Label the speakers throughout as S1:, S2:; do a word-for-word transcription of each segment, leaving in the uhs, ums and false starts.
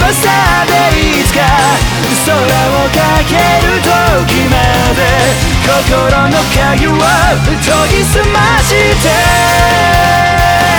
S1: 翼でいつか空をかける時まで心の鍵を研ぎ澄まして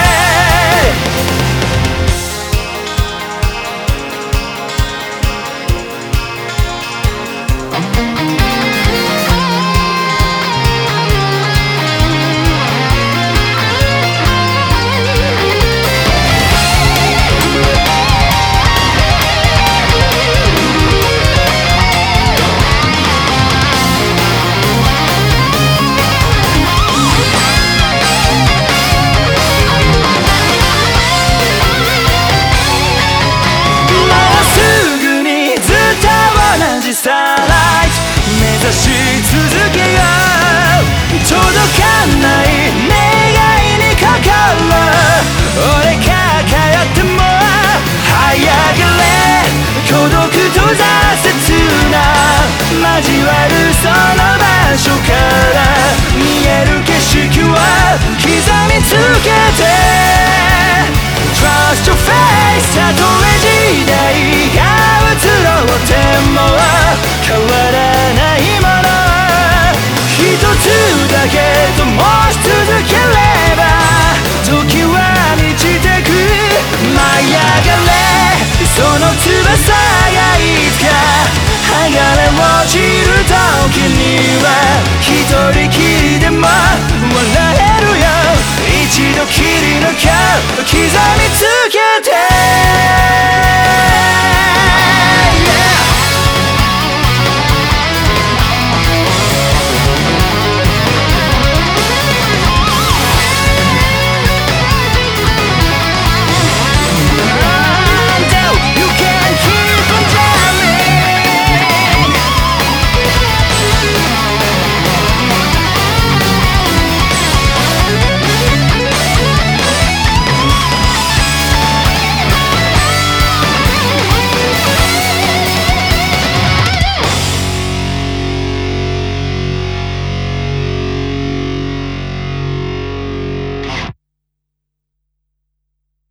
S1: スターライト目指し続けよう届かない願いにかかる俺が通っても這い上がれ孤独と挫折な交わるその場所から見える景色を刻みつけて Trust your face たとえ時代が移ろっても変わらないもの一つだけと申し続ければ時は満ちてく舞い上がれその翼がいつか剥がれ落ちる時には一人きりでも笑えるよ一度きりの顔刻